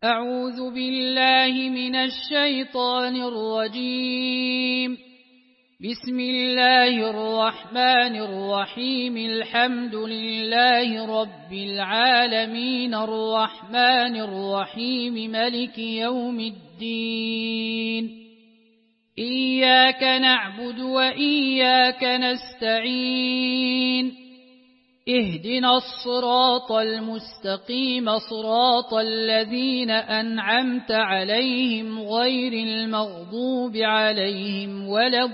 أعوذ بالله من الشيطان الرجيم. بسم الله الرحمن الرحيم. الحمد لله رب العالمين الرحمن الرحيم ملك يوم الدين. إياك نعبد وإياك نستعين. اهدنا الصراط المستقيم صراط الذين أنعمت عليهم غير المغضوب عليهم ولا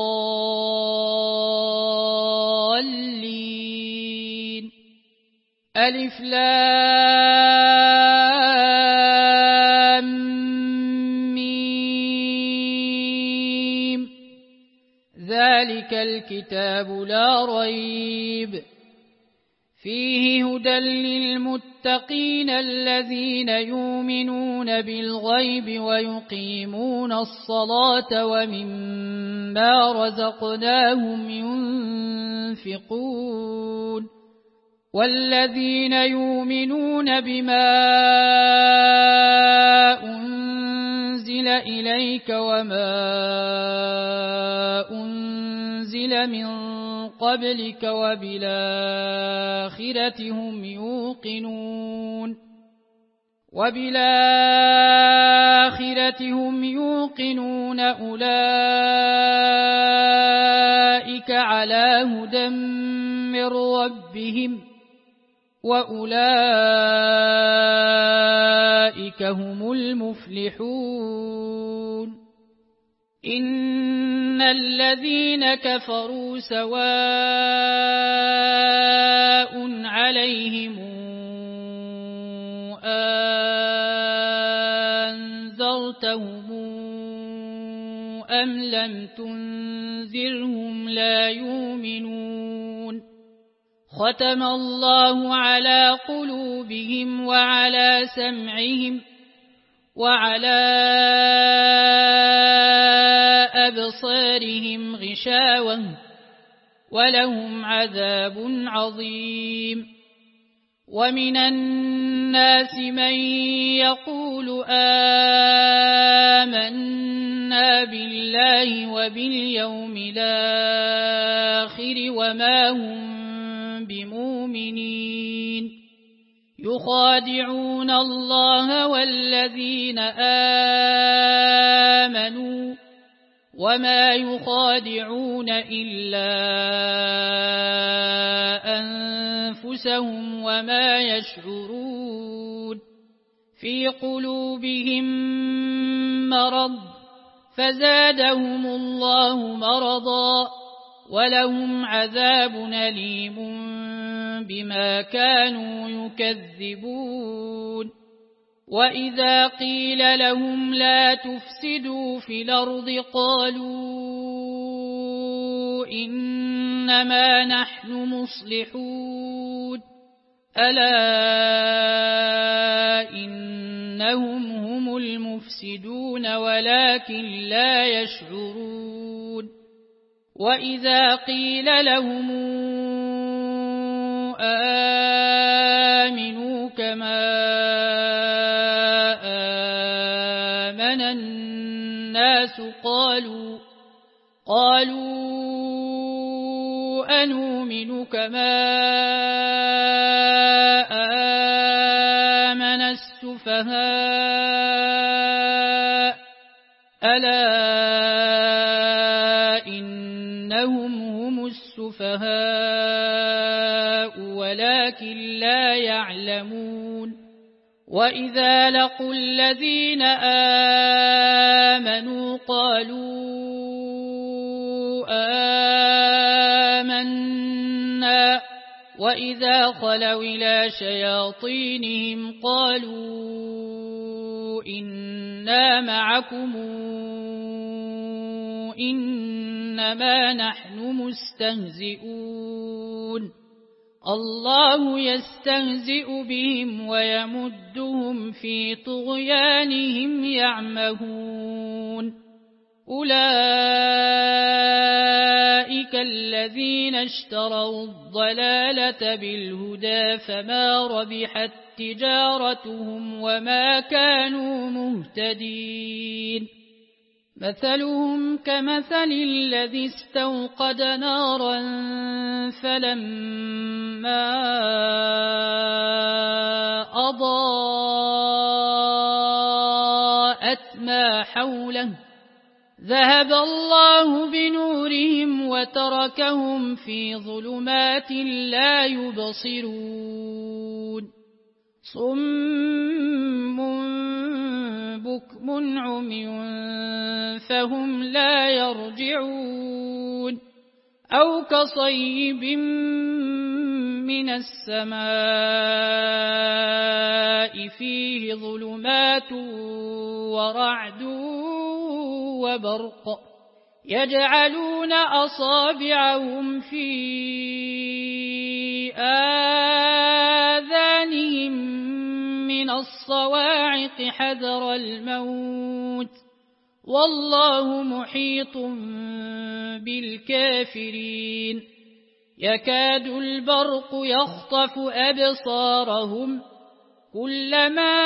الضالين. ألف لام ميم. ذلك الكتاب لا ريب فيه هدى للمتقين الذين يؤمنون بالغيب ويقيمون الصلاة ومما رزقناهم ينفقون والذين يؤمنون بما أنزل إليك وما أنزل من قبلك وبالآخرة هم يوقنون أولئك على هدى من ربهم وأولئك هم المفلحون. إن الذين كفروا سواء عليهم أنذرتهم أم لم تنذرهم لا يؤمنون. ختم الله على قلوبهم وعلى سمعهم وعلى أبصارهم غشاوة ولهم عذاب عظيم. ومن الناس من يقول آمنا بالله وباليوم الآخر وما هم بمؤمنين. يخادعون الله والذين آمنوا وما يخادعون إلا أنفسهم وما يشعرون. في قلوبهم مرض فزادهم الله مرضا ولهم عذاب أليم بما كانوا يكذبون. وإذا قيل لهم لا تفسدوا في الأرض قالوا إنما نحن مصلحون ألا إنهم هم المفسدون ولكن لا يشعرون. وإذا قيل لهم آمنوا كما آمن الناس قالوا أنؤمن كما آمن السفهاء ألا إنهم هم السفهاء ولكن لا يعلمون. وإذا لقوا الذين آمنوا قالوا آمنا وإذا خلوا إلى شياطينهم قالوا إنا معكم إنما نحن مستهزئون. الله يستهزئ بهم ويمدهم في طغيانهم يعمهون. أولئك كالذين اشتروا الضلالة بالهدى فما ربحت تجارتهم وما كانوا مهتدين مثلهم كمثل الذي استوقد نارا فلما أضاءت ما حوله ذهب الله بنورهم وتركهم في ظلمات لا يبصرون صم بكم عمي فهم لا يرجعون أو كصيب من السماء فيه ظلمات ورعد وبرق يجعلون أصابعهم في آذانهم من الصواعق حذر الموت والله محيط بالكافرين يكاد البرق يخطف أبصارهم كلما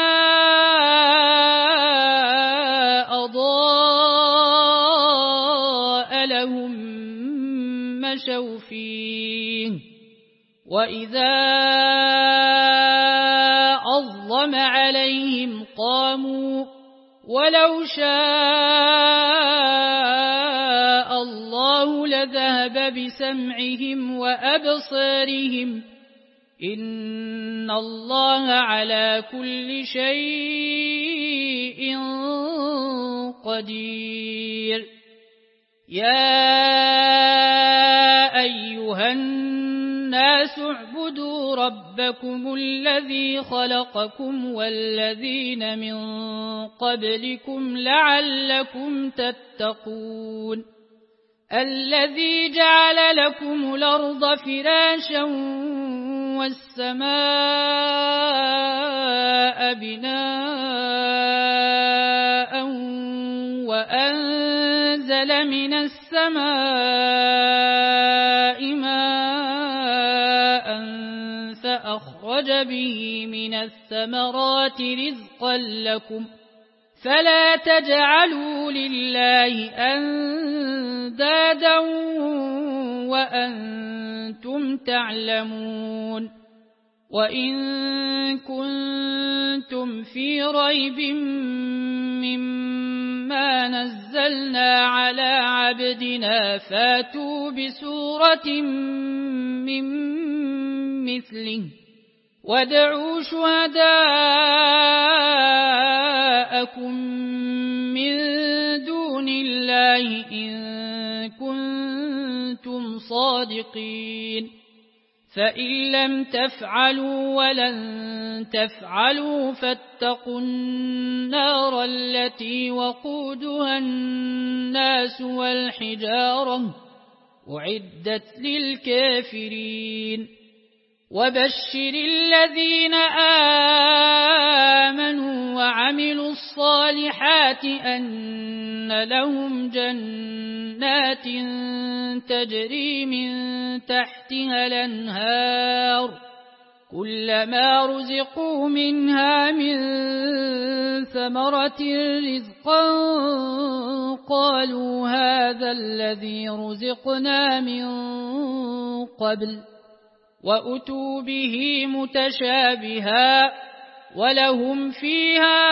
أضاء لهم مشوا فيه وإذا أظلم عليهم قاموا ولو شاء الله لذهب بسمعهم وأبصارهم إن الله على كل شيء قدير يا أيها الناس اعبدوا ربكم الذي خلقكم والذين من قبلكم لعلكم تتقون الذي جعل لكم الأرض فراشا والسماء بناء وأنزل من السماء ماء فأخرج به من الثمرات رزقا لكم فلا تجعلوا لله أندادا وأنتم تعلمون وإن كنتم في ريب مما نزلنا على عبدنا فاتوا بسورة من مثله وادعوا شهداءكم من دون الله إن كنتم صادقين فإن لم تفعلوا ولن تفعلوا فاتقوا النار التي وقودها الناس والحجارة أعدت للكافرين وبشر الذين آمنوا وعملوا الصالحات أن لهم جنات تجري من تحتها الأنهار كلما رزقوا منها من ثمرة رزقا قالوا هذا الذي رزقنا من قبل وأتوا به متشابها ولهم فيها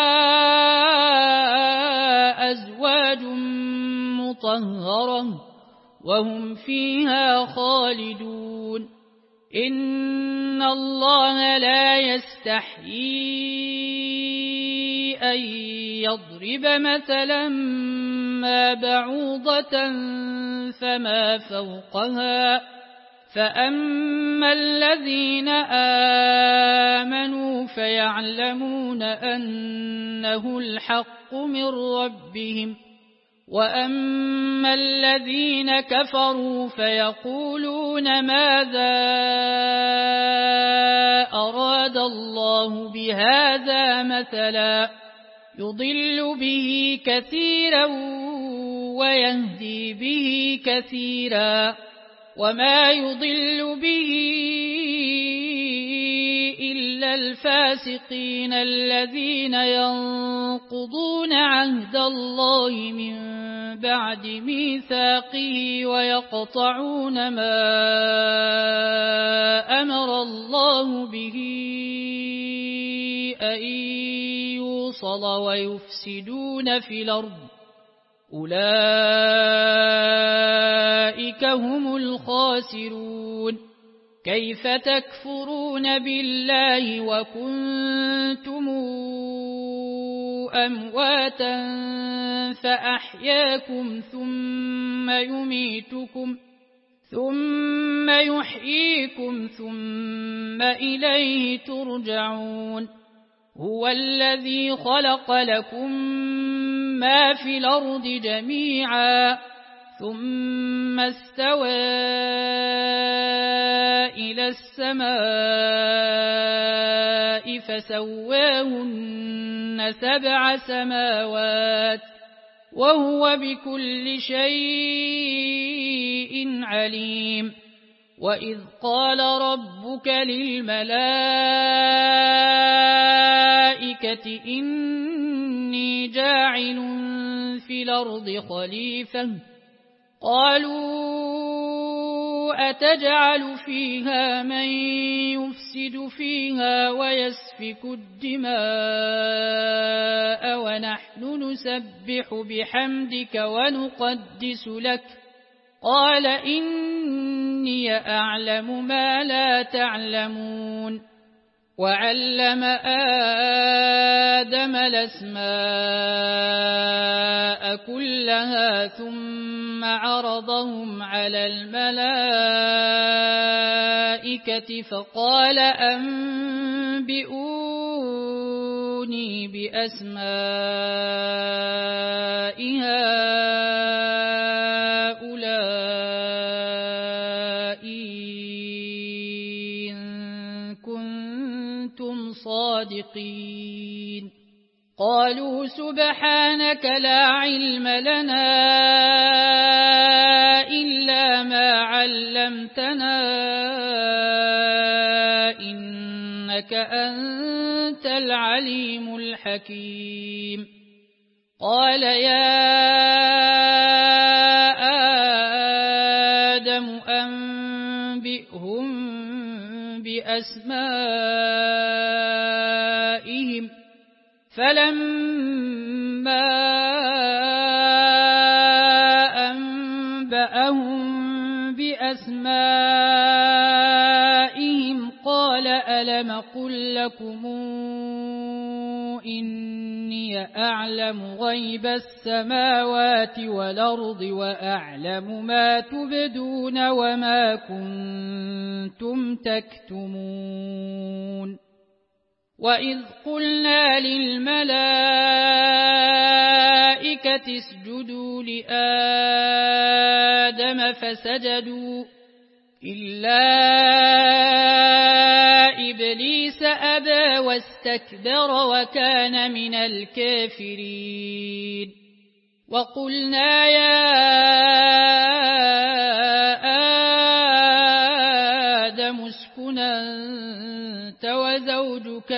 أزواج مطهرة وهم فيها خالدون إن الله لا يستحيي أن يضرب مثلا ما بعوضة فما فوقها فأما الذين آمنوا فيعلمون أنه الحق من ربهم وأما الذين كفروا فيقولون ماذا أراد الله بهذا مثلا يضل به كثيرا ويهدي به كثيرا وما يضل به إلا الفاسقين الذين ينقضون عهد الله من بعد ميثاقه ويقطعون ما أمر الله به أن يوصل ويفسدون في الأرض أولئك هم الخاسرون كيف تكفرون بالله وكنتم أمواتا فأحياكم ثم يحييكم ثم إليه ترجعون هو الذي خلق لكم ما في الأرض جميعا ثم استوى إلى السماء فسواهن 7 سماوات وهو بكل شيء عليم وإذ قال ربك للملائكة إني جاعل في الأرض خليفة قالوا أتجعل فيها من يفسد فيها ويسفك الدماء ونحن نسبح بحمدك ونقدس لك قال إني أعلم ما لا تعلمون وعلم آدم الأسماء كلها ثم عرضهم على الملائكة فقال أنبئوني بأسماء هؤلاء إن كنتم صادقين قالوا سبحانك لا علم لنا إلا ما علمتنا إنك أنت العليم الحكيم قال يا آدم أنبئهم بأسمائهم فلما أنبأهم بأسمائهم قال ألم قل لكم إني أعلم غيب السماوات والأرض وأعلم ما تبدون وما كنتم تكتمون وإذ قلنا للملائكة اسجدوا لآدم فسجدوا إلا إبليس أبى واستكبر وكان من الكافرين وقلنا يا آدم اسكن أنت وزوجك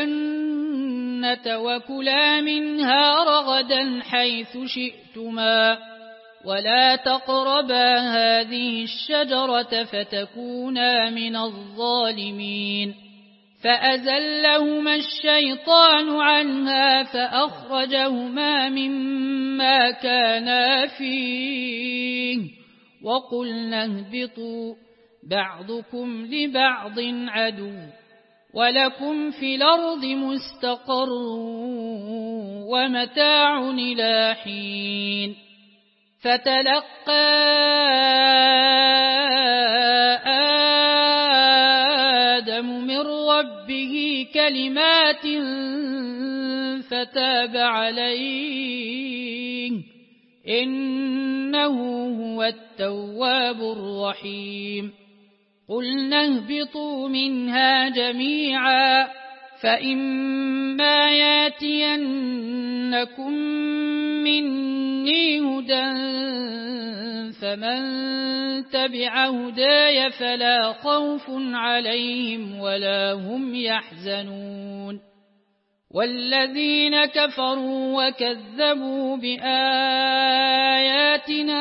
الجنة وكلا منها رغدا حيث شئتما ولا تقربا هذه الشجرة فتكونا من الظالمين فأزلهما الشيطان عنها فأخرجهما مما كانا فيه وقلنا اهبطوا بعضكم لبعض عدو ولكم في الأرض مستقر ومتاع إلى حين فتلقى آدم من ربه كلمات فتاب عليه إنه هو التواب الرحيم قلنا اهبطوا منها جميعا فإما ياتينكم مني مني هدى فمن تبع هداي فلا خوف عليهم ولا هم يحزنون والذين كفروا وكذبوا بآياتنا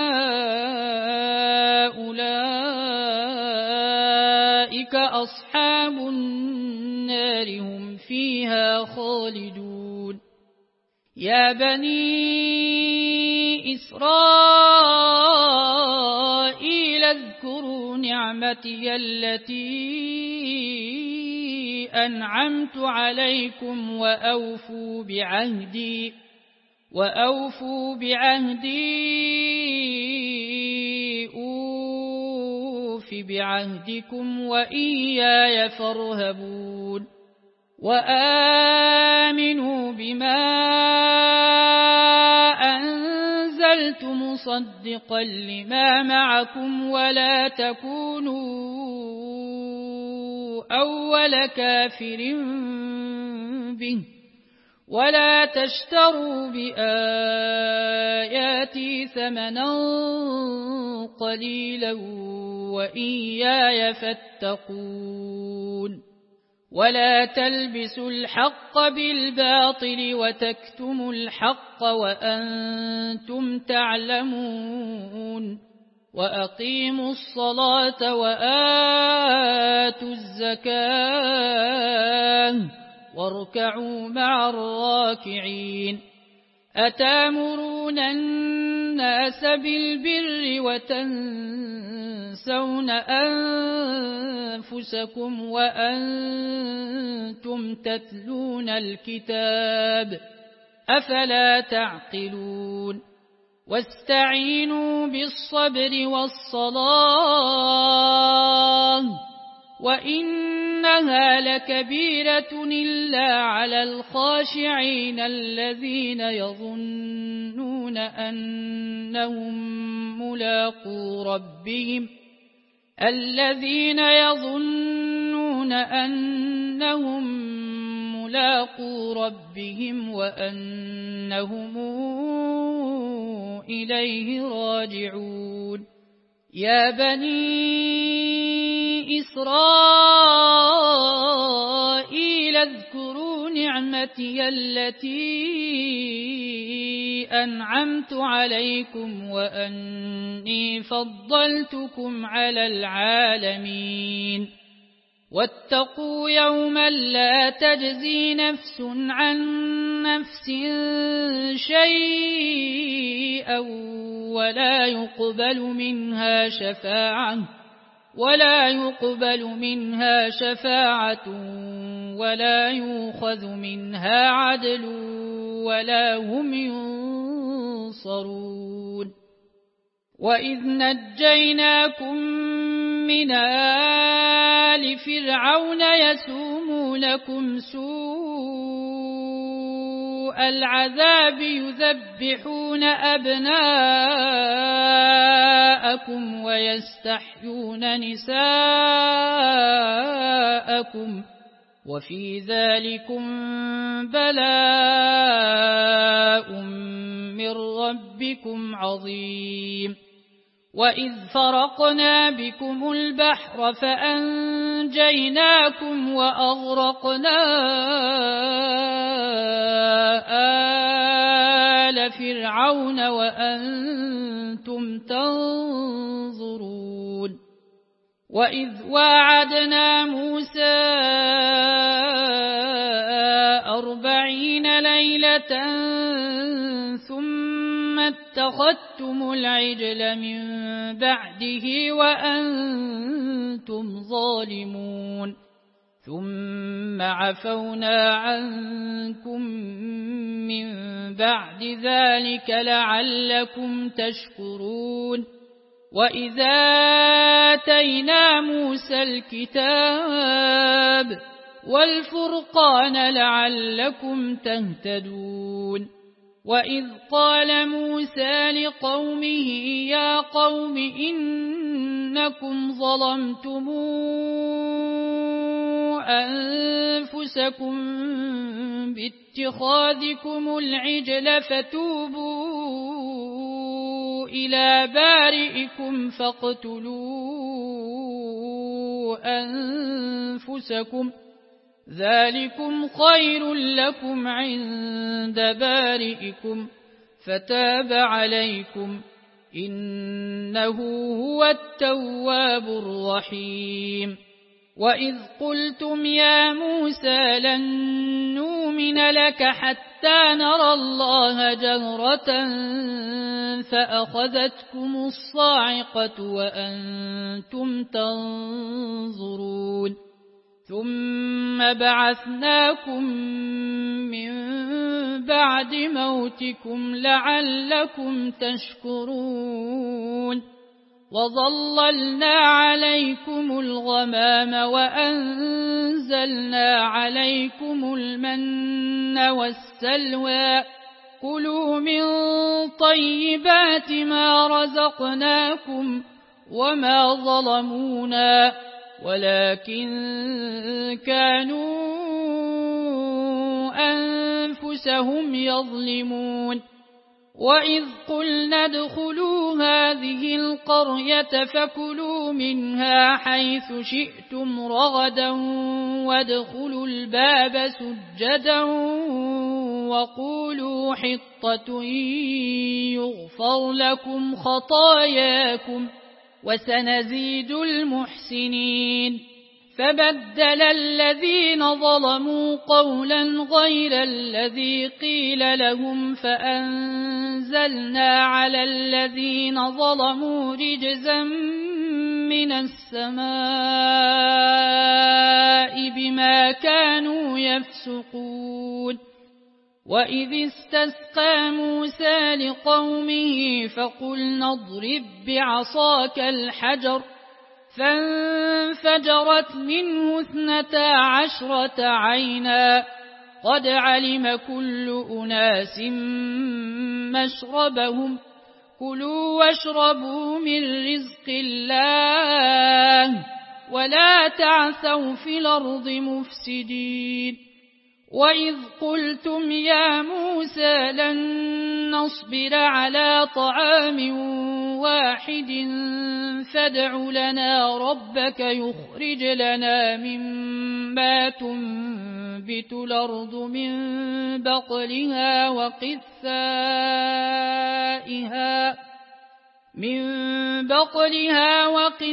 أولئك أصحاب النار هم فيها خالدون يا بني إسرائيل اذكروا نعمتي التي أنعمت عليكم وأوفوا بعهدي أوف بعهدكم وإياي فارهبون وآمنوا بما أنزلت مصدقا لما معكم ولا تكونوا أول كافر به ولا تشتروا بآياتي ثمنا قليلا وإياي فاتقون ولا تلبسوا الحق بالباطل وتكتموا الحق وأنتم تعلمون وأقيموا الصلاة وآتوا الزكاة واركعوا مع الراكعين أتامرون الناس بالبر وتنسون أنفسكم وأنتم تتلون الكتاب أفلا تعقلون واستعينوا بالصبر والصلاة وإنها لكبيرة إلا على الخاشعين الذين يظنون أنهم ملاقو ربهم وأنهم إليه راجعون يا بني إسرائيل اذكروا نعمتي التي أنعمت عليكم وأني فضلتكم على العالمين واتقوا يوما لا تجزي نفس عن نفس شيئا ولا يقبل منها شفاعة ولا يؤخذ منها عدل ولا هم ينصرون وإذ نجيناكم من آل فرعون يسومونكم سوء العذاب يذبحون أبناءكم ويستحيون نساءكم وفي ذلكم بلاء من ربكم عظيم وإذ فرقنا بكم البحر فأنجيناكم وأغرقنا آل فرعون وأنتم تنظرون وإذ واعدنا موسى 40 ليلة ثم اتخذتم العجل من بعده وأنتم ظالمون ثم عفونا عنكم من بعد ذلك لعلكم تشكرون وإذا آتينا موسى الكتاب والفرقان لعلكم تهتدون وإذ قال موسى لقومه يا قوم إنكم ظلمتم أنفسكم باتخاذكم العجل فتوبوا إلى بارئكم فاقتلوا أنفسكم ذلكم خير لكم عند بارئكم فتاب عليكم إنه هو التواب الرحيم وإذ قلتم يا موسى لن نؤمن لك حتى نرى الله جهرة فأخذتكم الصاعقة وأنتم تنظرون ثم بعثناكم من بعد موتكم لعلكم تشكرون وظللنا عليكم الغمام وأنزلنا عليكم المن والسلوى كلوا من طيبات ما رزقناكم وما ظلمونا ولكن كانوا أنفسهم يظلمون وإذ قلنا ادخلوا هذه القرية فكلوا منها حيث شئتم رغدا وادخلوا الباب سجدا وقولوا حطة يغفر لكم خطاياكم وسنزيد المحسنين فبدل الذين ظلموا قولا غير الذي قيل لهم فأنزلنا على الذين ظلموا رجزا من السماء بما كانوا يفسقون وإذ استسقى موسى لقومه فقلنا اضرب بعصاك الحجر فانفجرت منه 12 عينا قد علم كل أناس مشربهم كلوا واشربوا من رزق الله ولا تعثوا في الأرض مفسدين وإذ قلتم يا موسى لن نصبر على طعام واحد فادع لنا ربك يخرج لنا مما تنبت الأرض من بقلها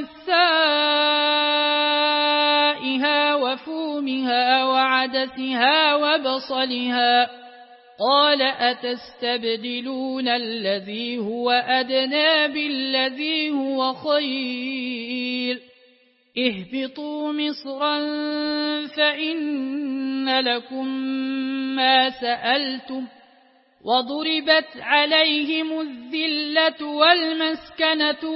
وقثائها وفومها وعدسها وبصلها قال أتستبدلون الذي هو أدنى بالذي هو خير اهبطوا مصرا فإن لكم ما سألتم وضربت عليهم الذلة والمسكنة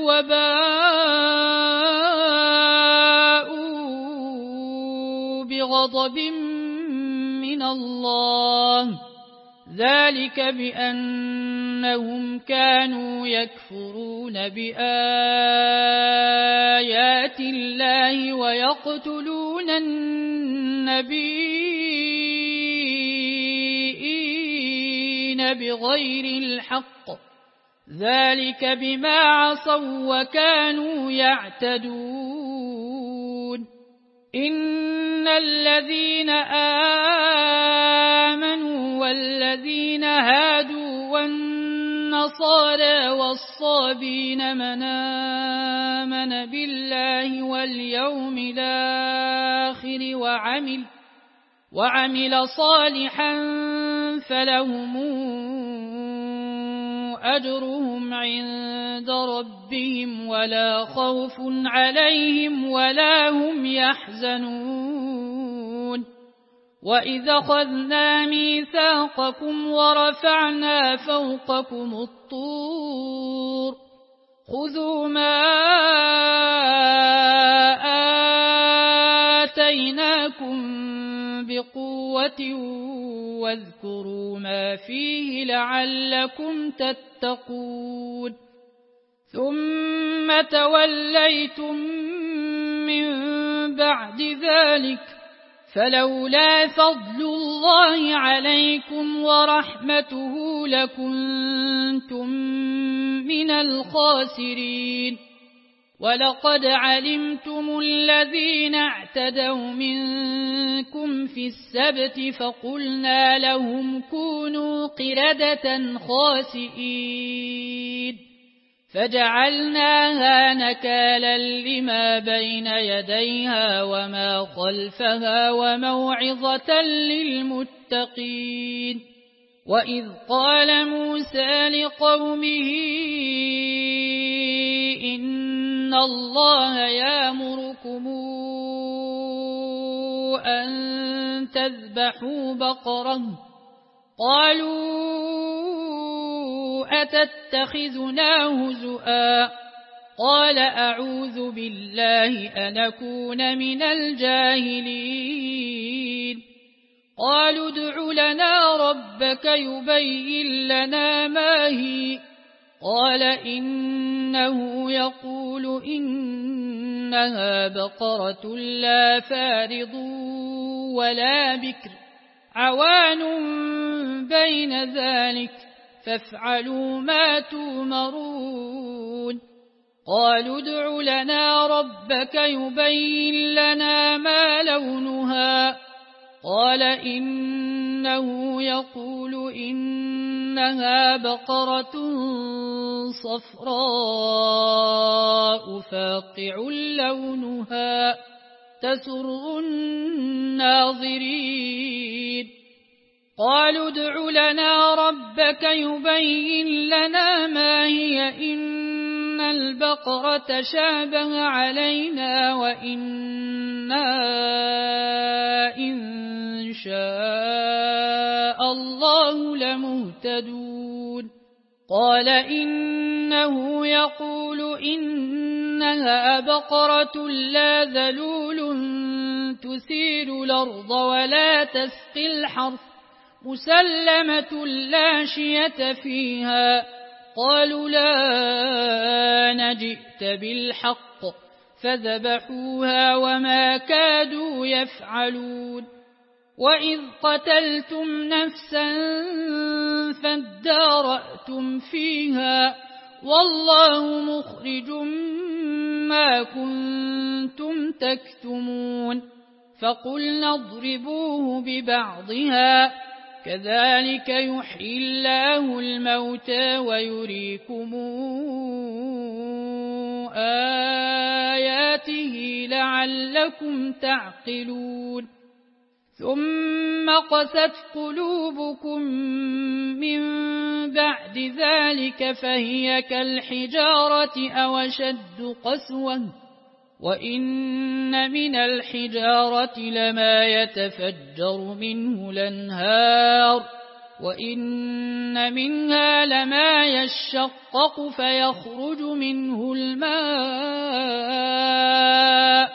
وباءوا بغضب من الله ذلك بأنهم كانوا يكفرون بآيات الله ويقتلون النبيين بغير الحق ذلك بما عصوا وكانوا يعتدون إن الذين آمنوا والذين هادوا والنصارى والصابين من آمن بالله واليوم الآخر وعمل صالحا فلهم أجرهم عند ربهم ولا خوف عليهم ولا هم يحزنون وإذا أخذنا ميثاقكم ورفعنا فوقكم الطور خذوا ما آتيناكم بقوة واذكروا ما فيه لعلكم تتقون ثم توليتم من بعد ذلك فلولا فضل الله عليكم ورحمته لكنتم من الخاسرين. ولقد علمتم الذين اعتدوا منكم في السبت فقلنا لهم كونوا قردة خاسئين فجعلناها نكالا لما بين يديها وما خلفها وموعظة للمتقين. وإذ قال موسى لقومه إن الله يأمركم أن تذبحوا بقرة قالوا أتتخذنا هزؤا قال أعوذ بالله أن أكون من الجاهلين. قالوا ادع لنا ربك يبين لنا ما هي قال إنه يقول إنها بقرة لا فارض ولا بكر عوان بين ذلك فافعلوا ما تؤمرون. قالوا ادع لنا ربك يبين لنا ما لونها قال إنه يقول إنها بقرة صفراء فاقع لونها تسر الناظرين. قالوا ادع لنا ربك يبين لنا ما هي إن البقرة شابه علينا وإنا إن شاء الله لمهتدون. قال إنه يقول إنها بقرة لا ذلول تثير الأرض ولا تسقي الحرث مسلمة لا شية فيها. قالوا لا نجئت بالحق فذبحوها وما كادوا يفعلون. وإذ قتلتم نفسا فادارأتم فيها والله مخرج ما كنتم تكتمون. فقلنا اضربوه ببعضها كذلك يحيي الله الموتى ويريكم آياته لعلكم تعقلون. ثم قست قلوبكم من بعد ذلك فهي كالحجارة أو أشد قسوة وإن من الحجارة لما يتفجر منه الأنهار وإن منها لما يشقق فيخرج منه الماء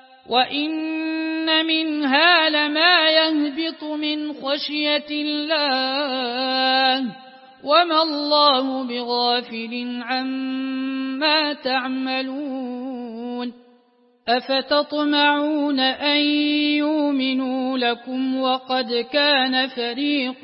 وإن منها لما يهبط من خشية الله وما الله بغافل عما تعملون. أفتطمعون أن يؤمنوا لكم وقد كان فريق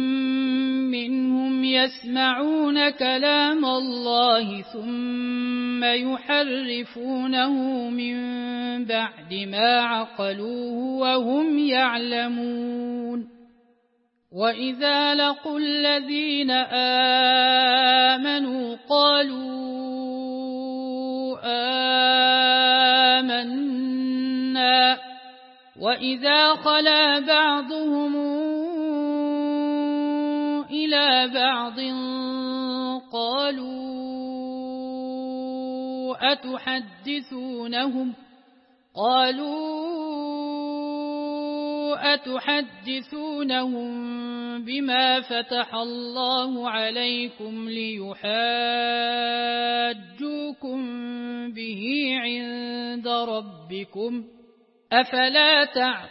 منهم يسمعون كلام الله ثم يحرفونه من بعد ما عقلوه وهم يعلمون. وإذا لقوا الذين آمنوا قالوا آمنا وإذا خلا بعضهم إلى بعض قالوا أتحدثونهم بما فتح الله عليكم ليحاجوكم به عند ربكم أفلا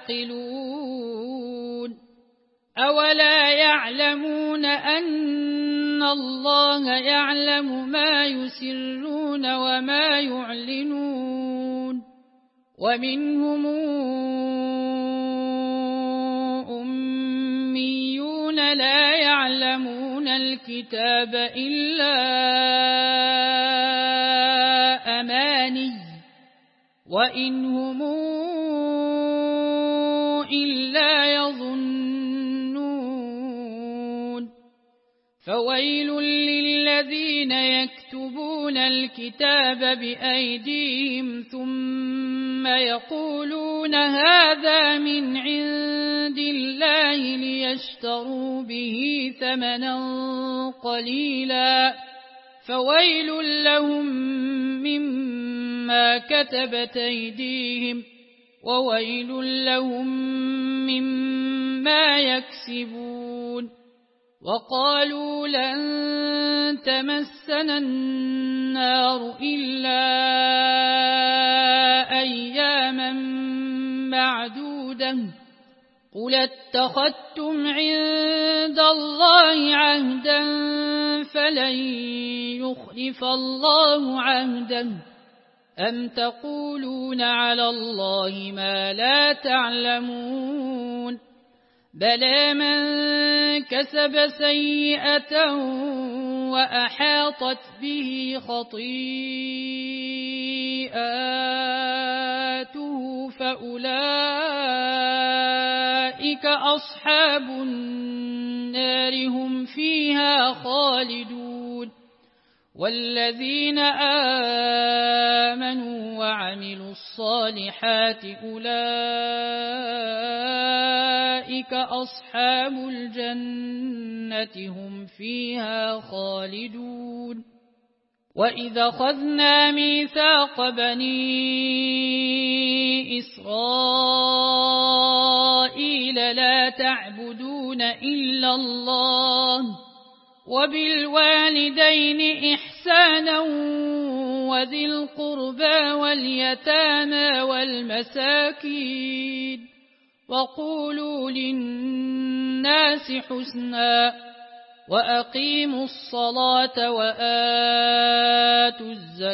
تعقلون. أولا يعلمون أن الله يعلم ما يسرون وما يعلنون. ومنهم لا يعلمون الكتاب إلا أماني وإن هم إلا يظنون فويل للذين يكتبون الكتاب بأيديهم ثم يقولون هذا من عند الله ليشتروا به ثمنا قليلا فويل لهم مما كتبت أيديهم وويل لهم مما يكسبون وقالوا لن تمسنا النار إلا أياما معدودة قل اتخذتم عند الله عهدا فلن يخلف الله عهده أم تقولون على الله ما لا تعلمون بلى من كسب سيئة وأحاطت به خطيئاته فأولئك أصحاب النار هم فيها خالدون والذين آمنوا وعملوا الصالحات أولئك أصحاب الجنة هم فيها خالدون وإذا أخذنا ميثاق بني إسرائيل لا تعبدون إلا الله وبالوالدين إحسانا وذي القربى واليتامى والمساكين وقولوا للناس حسنا وأقيموا الصلاة وآتوا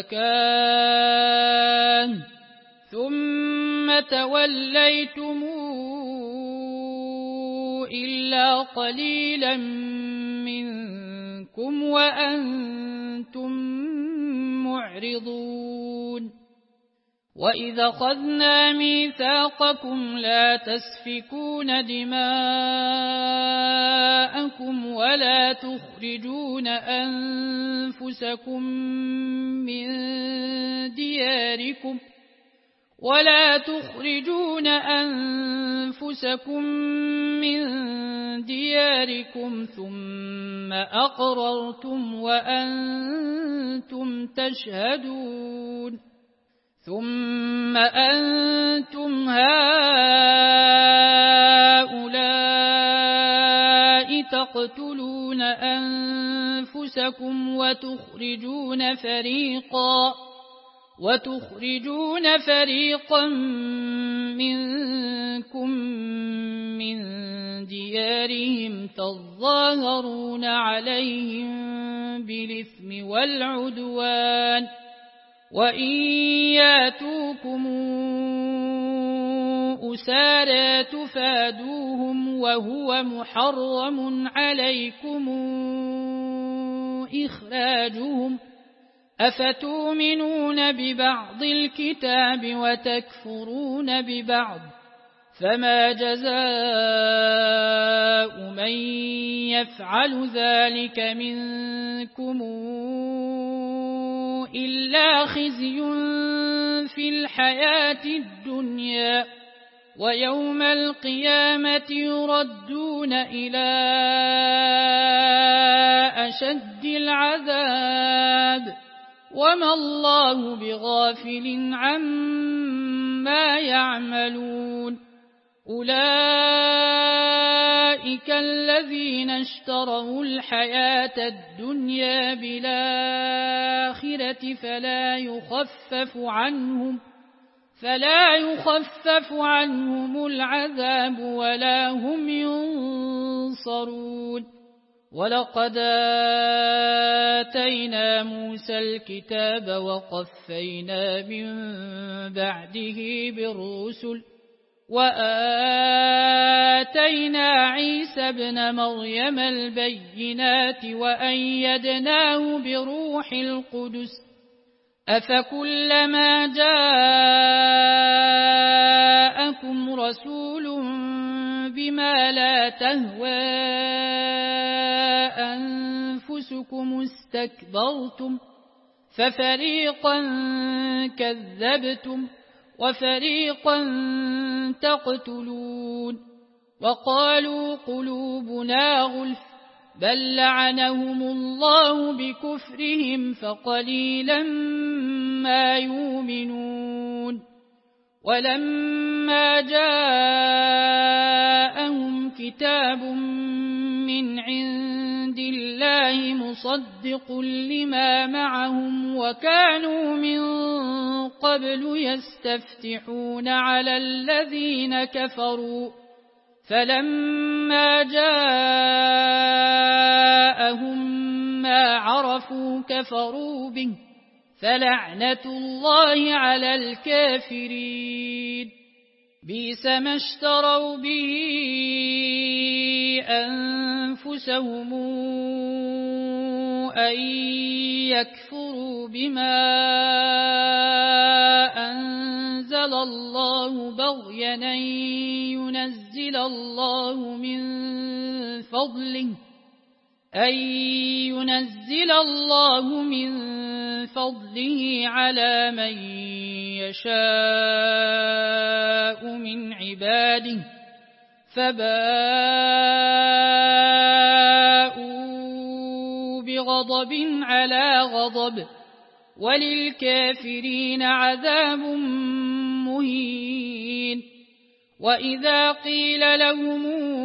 الزكاة ثم توليتم إلا قليلا منكم وأنتم معرضون وإذا أخذنا ميثاقكم لا تسفكون دماءكم ولا تخرجون أنفسكم من دياركم ثم أقررتم وأنتم تشهدون ثم أنتم هؤلاء تقتلون أنفسكم وتخرجون فريقا منكم من ديارهم تظاهرون عليهم بالإثم والعدوان وإن ياتوكم أسارى تفادوهم وهو محرم عليكم إخراجهم أفتؤمنون ببعض الكتاب وتكفرون ببعض فما جزاء من يفعل ذلك منكم إلا خزي في الحياة الدنيا ويوم القيامة يردون إلى أشد العذاب وما الله بغافل عما يعملون أولئك الذين اشتروا الحياة الدنيا بالآخرة فلا يخفف عنهم العذاب ولا هم ينصرون ولقد آتينا موسى الكتاب وقفينا من بعده بالرسل وآتينا عيسى ابن مريم البينات وأيدناه بروح القدس أفكلما جاءكم رسول بما لا تهوى أنفسكم استكبرتم ففريقا كذبتم وفريقا تقتلون وقالوا قلوبنا غلف بل لعنهم الله بكفرهم فقليلا ما يؤمنون ولما جاءهم كتاب من عند الله مصدق لما معهم وكانوا من قبل يستفتحون على الذين كفروا فلما جاءهم ما عرفوا كفروا به فلعنة الله على الكافرين بئس ما اشتروا به أنفسهم أن يكفروا بما أنزل الله بغيا أن ينزل الله من فضله على من يشاء من عباده فباءوا بغضب على غضب وللكافرين عذاب مهين وإذا قيل لهم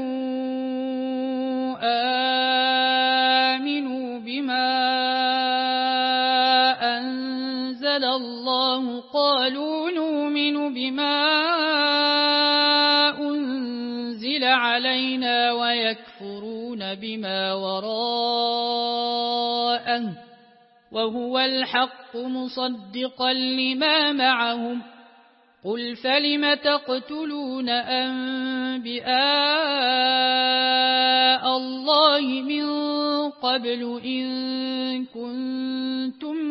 آمنوا بما أنزل الله قالوا نؤمن بما أنزل علينا ويكفرون بما وراءه وهو الحق مصدقا لما معهم قل فلم تقتلون أنبياء الله من قبل إن كنتم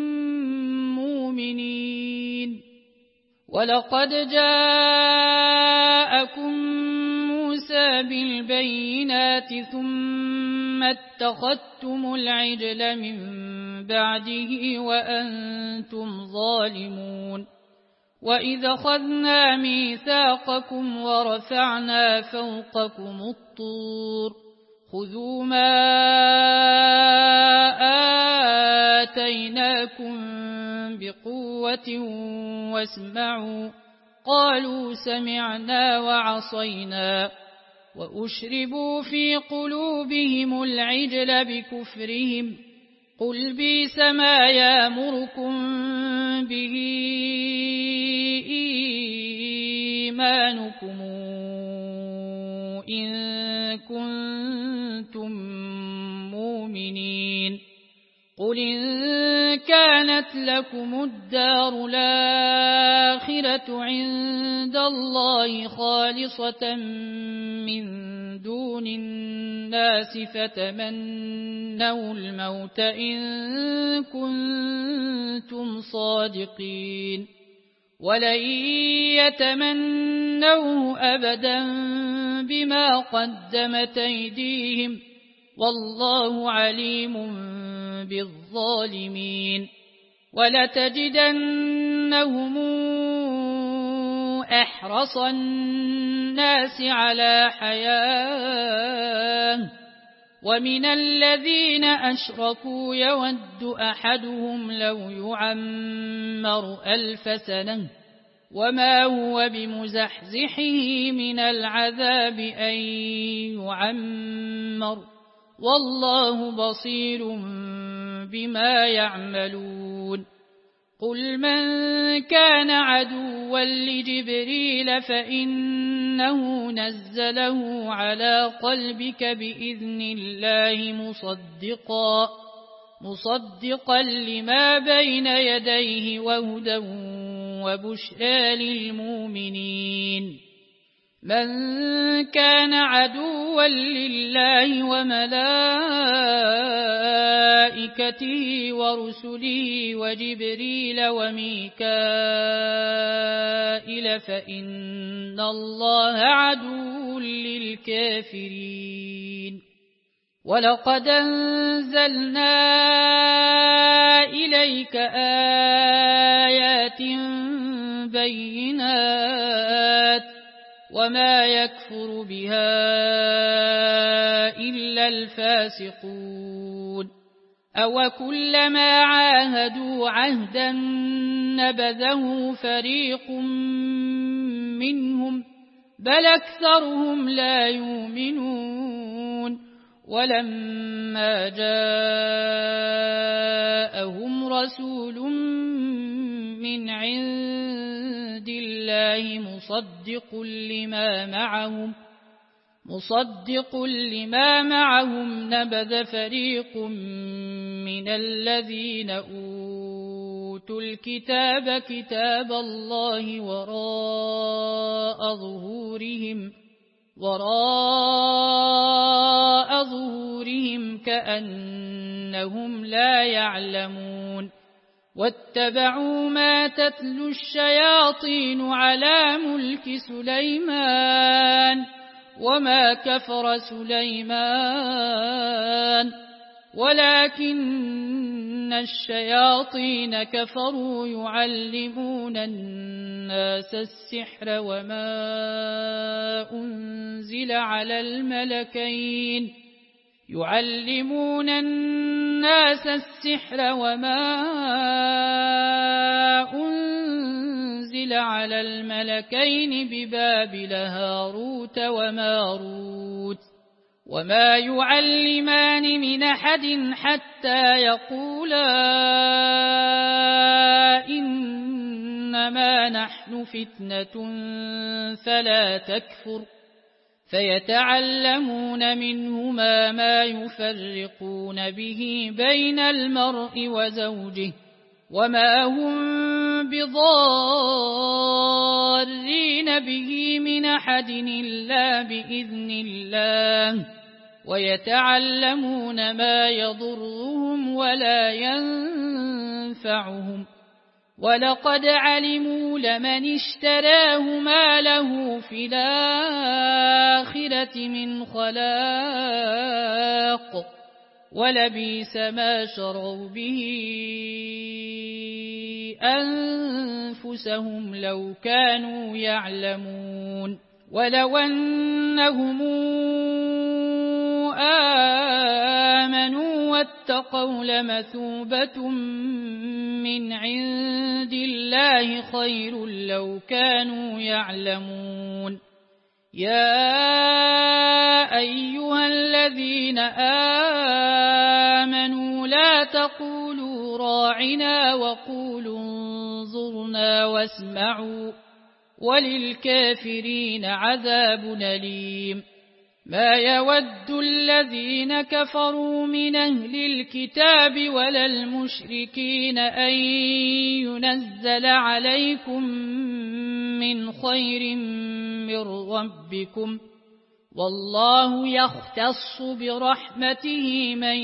مؤمنين ولقد جاءكم موسى بالبينات ثم اتخذتم العجل من بعده وأنتم ظالمون وإذ أخذنا ميثاقكم ورفعنا فوقكم الطور خذوا ما آتيناكم بقوة واسمعوا قالوا سمعنا وعصينا وأشربوا في قلوبهم العجل بكفرهم قل بئس ما يأمركم به إيمانكم إن كنتم مؤمنين قل إن كانت لكم الدار الآخرة عند الله خالصة من دون الناس فتمنوا الموت إن كنتم صادقين ولن يتمنوه أبدا بما قدمت أيديهم والله عليم بالظالمين ولتجدنهم أحرص الناس على حياة ومن الذين أشركوا يود أحدهم لو يعمر 1000 سنة وما هو بمزحزحه من العذاب أن يعمر والله بصير بما يعملون قل من كان عدوا لجبريل فإنه نزله على قلبك بإذن الله مصدقا لما بين يديه وهدى وبشرى للمؤمنين من كان عدوا لله وملائكته ورسله وجبريل وميكائيل فإن الله عدو للكافرين ولقد أنزلنا إليك آيات بينات وما يكفر بها إلا الفاسقون أو كلما عاهدوا عهدا نبذه فريق منهم بل أكثرهم لا يؤمنون ولما جاءهم رسول من عند الله مصدق لما معهم نبذ فريق من الذين أوتوا الكتاب كتاب الله وراء ظهورهم كأنهم لا يعلمون واتبعوا ما تتلو الشياطين على ملك سليمان وما كفر سليمان ولكن الشياطين كفروا يعلمون الناس السحر وما أنزل على الملكين ببابل هاروت وماروت وما يعلمان من أحد حتى يقولا إنما نحن فتنة فلا تكفر فيتعلمون منهما ما يفرقون به بين المرء وزوجه وما هم بضارين به من أحد إلا بإذن الله ويتعلمون ما يضرهم ولا ينفعهم ولقد علموا لمن اشتراه ما له في الآخرة من خلاق ولبئس ما شروا به أنفسهم لو كانوا يعلمون ولو أنهم آمنوا واتقوا لمثوبة من عند الله خير لو كانوا يعلمون يا أيها الذين آمنوا لا تقولوا راعنا وقولوا انظرنا واسمعوا وللكافرين عذاب أليم ما يود الذين كفروا من أهل الكتاب ولا المشركين أن ينزل عليكم من خير من ربكم والله يختص برحمته من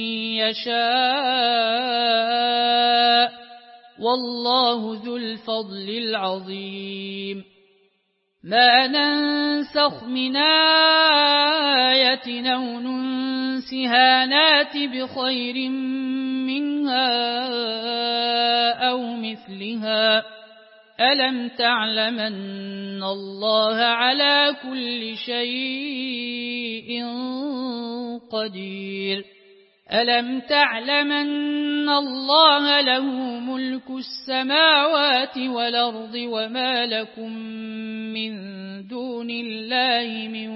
يشاء والله ذو الفضل العظيم ما ننسخ من آية أو ننسها نات بخير منها أو مثلها ألم تعلم أن الله على كل شيء قدير ألم تعلم أن الله له ملك السماوات والأرض وما لكم من دون الله من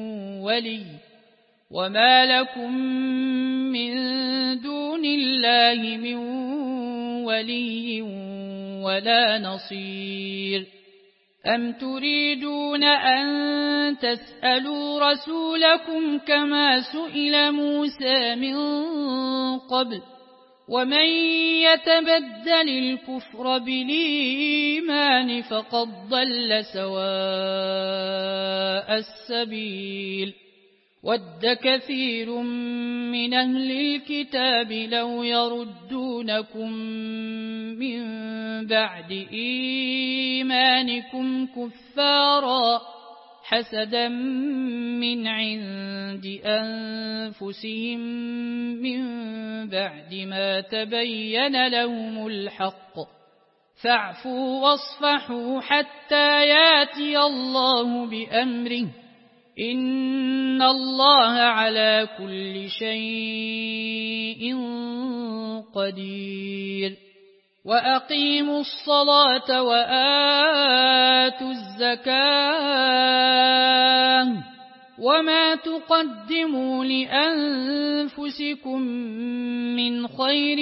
ولي ولا نصير أم تريدون أن تسألوا رسولكم كما سئل موسى من قبل ومن يتبدل الكفر بالإيمان فقد ضل سواء السبيل ود كثير من أهل الكتاب لو يردونكم من بعد إيمانكم كفارا حسدا من عند أنفسهم من بعد ما تبين لهم الحق فاعفوا واصفحوا حتى ياتي الله بأمره إن الله على كل شيء قدير وأقيموا الصلاة وآتوا الزكاة وما تقدموا لأنفسكم من خير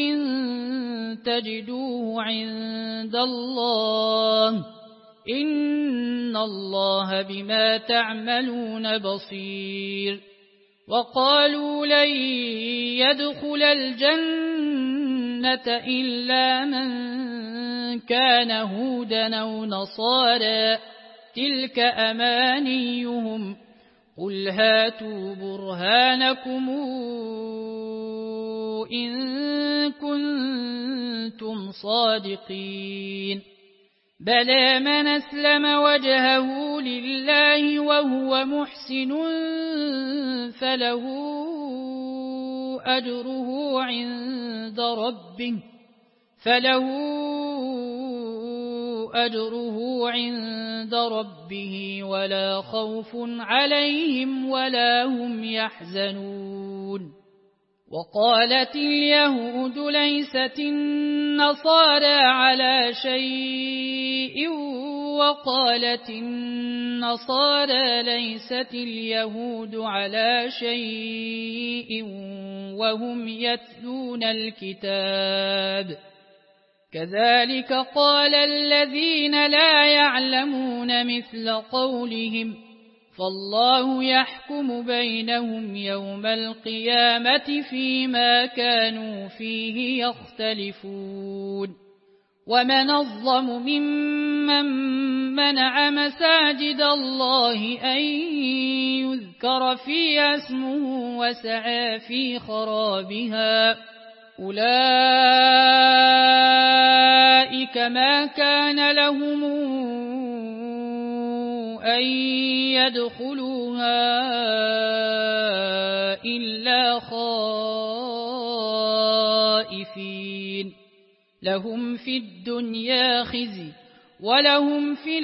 تجدوه عند الله إن الله بما تعملون بصير وقالوا لن يدخل الجنة إلا من كان هودا أو نصارى تلك أمانيهم قل هاتوا برهانكم إن كنتم صادقين بلى من أسلم وجهه لله وهو محسن فله أجره عند ربه ولا خوف عليهم ولا هم يحزنون وقالت اليهود ليست النصارى على شيء وقالت النصارى ليست اليهود على شيء وهم يتلون الكتاب كذلك قال الذين لا يعلمون مثل قولهم فالله يحكم بينهم يوم القيامة فيما كانوا فيه يختلفون ومن أظلم ممن منع مساجد الله أن يذكر فيها اسمه وسعى في خرابها أولئك ما كان لهم أن يدخلوها إلا خائفين لهم في الدنيا خزي ولهم في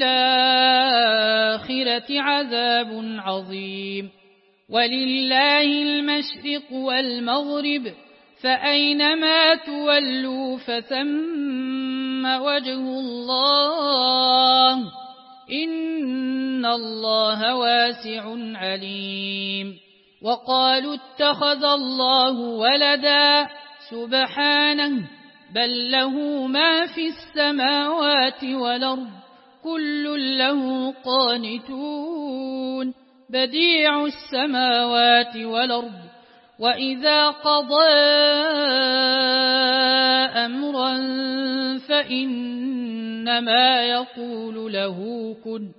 الآخرة عذاب عظيم ولله المشرق والمغرب فأينما تولوا فثم وجه الله إن الله واسع عليم وقالوا اتخذ الله ولدا سبحانه بل له ما في السماوات والأرض كل له قانتون بديع السماوات والأرض وإذا قضى أمرا فإنما يقول له كن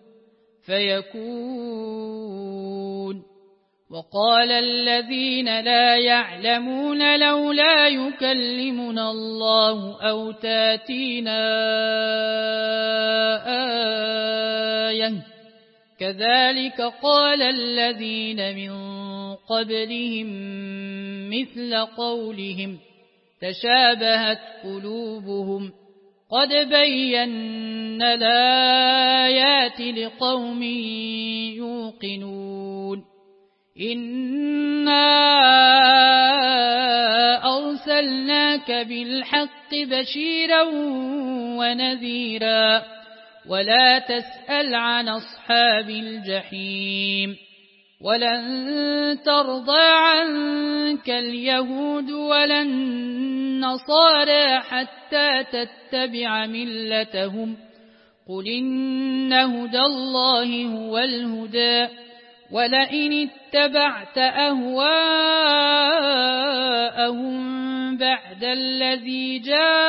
فيكون وقال الذين لا يعلمون لولا يكلمنا الله أو تاتينا آية كذلك قال الذين من قبلهم مثل قولهم تشابهت قلوبهم قد بينا الآيات لقوم يوقنون إنا أرسلناك بالحق بشيرا ونذيرا ولا تسأل عن أصحاب الجحيم ولن ترضى عنك اليهود ولا النصارى حتى تتبع ملتهم قل إن هدى الله هو الهدى ولئن اتبعت أهواءهم بعد الذي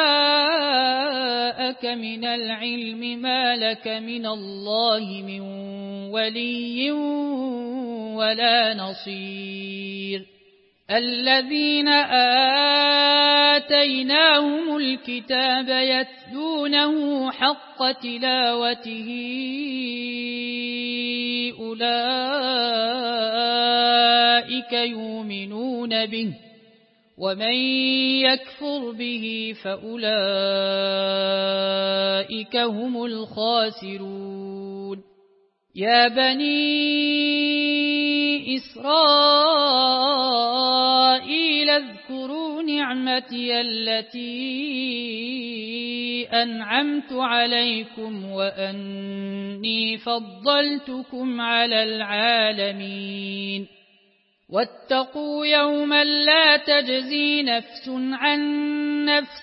جاءك من العلم ما لك من الله من ولي ولا نصير الذين آتيناهم الكتاب يتلونه حق تلاوته أولئك يؤمنون به ومن يكفر به فأولئك هم الخاسرون يا بني إسرائيل اذكروا نعمتي التي أنعمت عليكم وأني فضلتكم على العالمين واتقوا يوما لا تجزي نفس عن نفس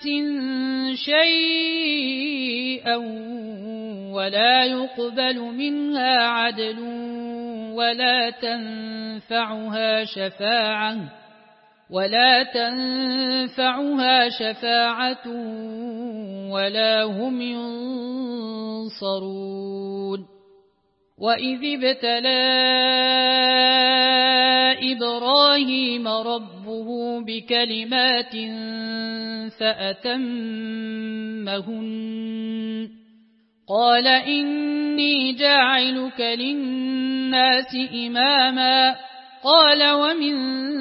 شيئا ولا يقبل منها عدل ولا تنفعها شفاعة ولا هم ينصرون وإذ ابتلى إبراهيم ربه بكلمات فأتمهن قال إني جاعلك للناس إماما قال ومن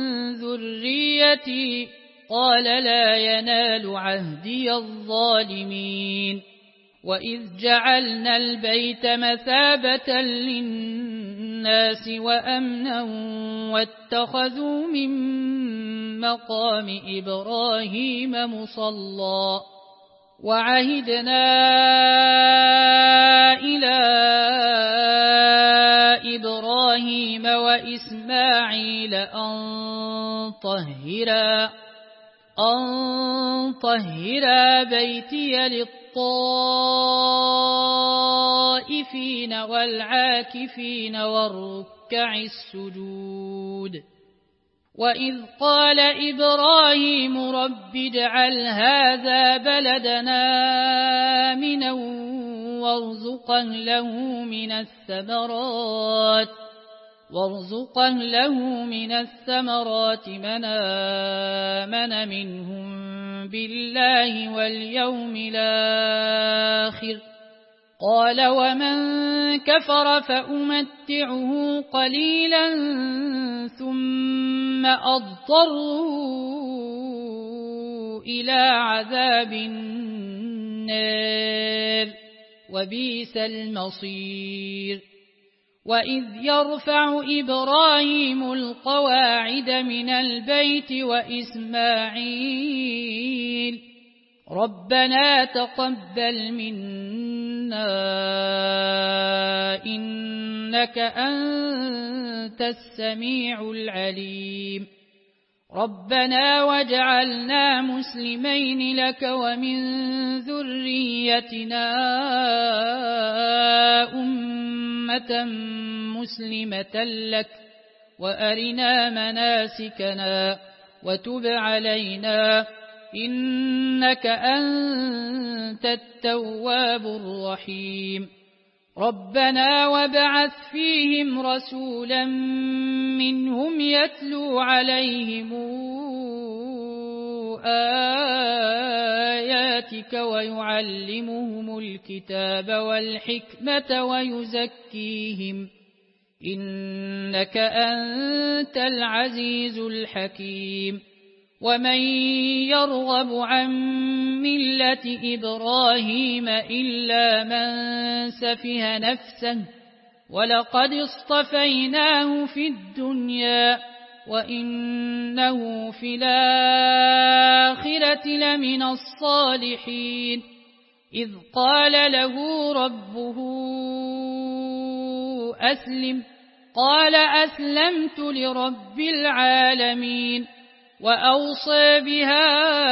ذريتي قال لا ينال عهدي الظالمين وإذ جعلنا البيت مثابة للناس وأمنا واتخذوا من مقام إبراهيم مصلى وعهدنا إلى إبراهيم وإسماعيل أن طهرا بيتي للطائفين والعاكفين والركع السجود وإذ قال إبراهيم رب اجعل هذا بلدنا آمنا وارزقا له من الثمرات من آمن منهم بالله واليوم الآخر قال ومن كفر فأمتعه قليلا ثم أضطره إلى عذاب النار وبئس المصير وإذ يرفع إبراهيم القواعد من البيت وإسماعيل ربنا تقبل منا إنك أنت السميع العليم ربنا واجعلنا مسلمين لك ومن ذريتنا أمة مسلمة لك وأرنا مناسكنا وتب علينا إنك أنت التواب الرحيم ربنا وابعث فيهم رسولا منهم يتلو عليهم آياتك ويعلمهم الكتاب والحكمة ويزكيهم إنك أنت العزيز الحكيم ومن يرغب عن ملة إبراهيم إلا من سفه نفسه ولقد اصطفيناه في الدنيا وإنه في الآخرة لمن الصالحين إذ قال له ربه أسلم قال أسلمت لرب العالمين وأوصى بها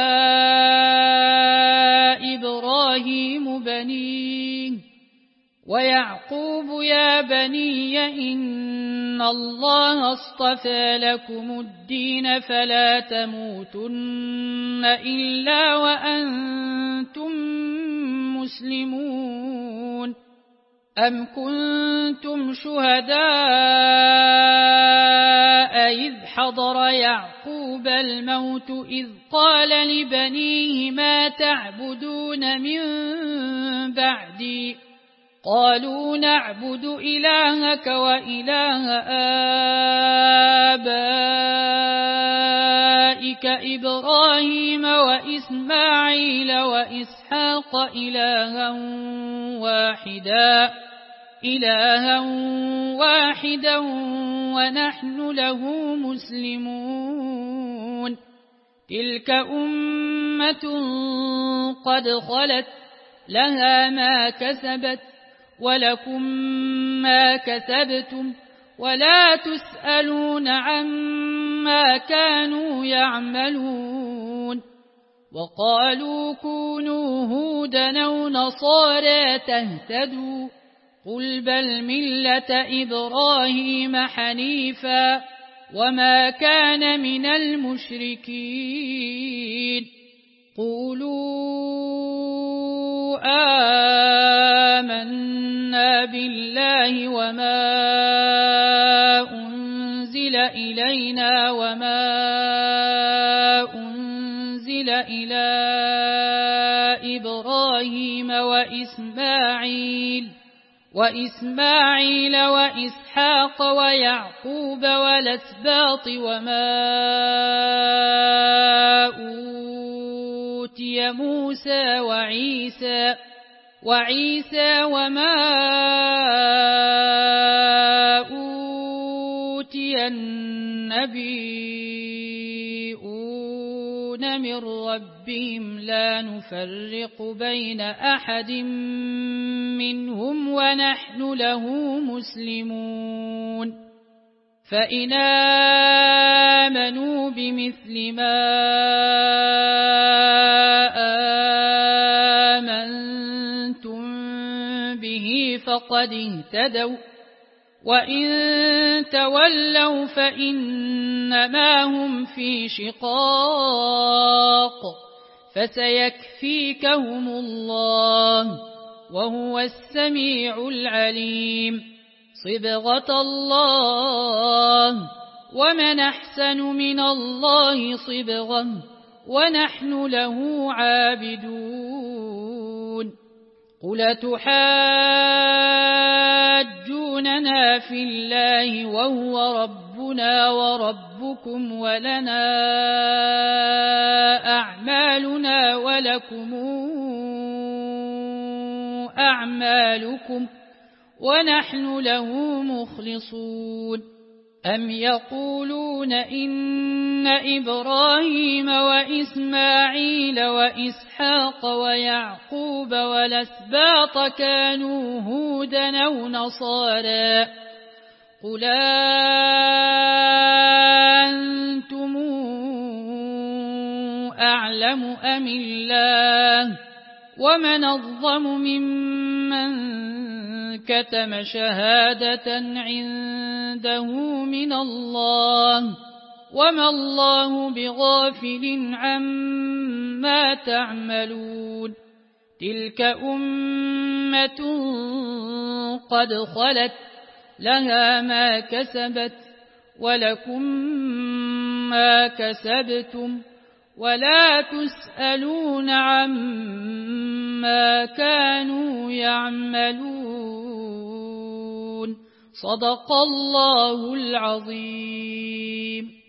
إبراهيم بنيه ويعقوب يا بني إن إن الله اصطفى لكم الدين فلا تموتن إلا وأنتم مسلمون. أم كنتم شهداء إذ حضر يعقوب الموت إذ قال لبنيه ما تعبدون من بعدي قالوا نعبد إلهك وإله آبائك إبراهيم وإسماعيل وإسحاق إلها واحدا ونحن له مسلمون. تلك أمة قد خلت لها ما كسبت ولكم ما كسبتم ولا تسألون عما كانوا يعملون. وقالوا كونوا هودا أو نصارى تهتدوا قل بل ملة إبراهيم حنيفا وما كان من المشركين. قولوا آمنا بالله وما أنزل إلينا وما أنزل إلى إبراهيم وإسماعيل وإسحاق ويعقوب والأسباط وما أوتي موسى وعيسى وما أوتي النبيون من ربهم لا نفرق بين أحد منهم ونحن له مسلمون. فإن آمنوا بمثل ما آمنتم به فقد اهتدوا وإن تولوا فإنما هم في شقاق فسيكفيكهم الله وهو السميع العليم. صبغة الله ومن أحسن من الله صبغة ونحن له عابدون. قل تحاجوننا في الله وهو ربنا وربكم ولنا أعمالنا ولكم أعمالكم ونحن له مخلصون. أم يقولون إن إبراهيم وإسماعيل وإسحاق ويعقوب والأسباط كانوا هودا أو نصارى قل أنتم أعلم أم الله ومن أظلم ممن كتم شهادة عنده من الله وما الله بغافل عما تعملون. تلك أمة قد خلت لها ما كسبت ولكم ما كسبتم ولا تسألون عما كانوا يعملون. صدق الله العظيم.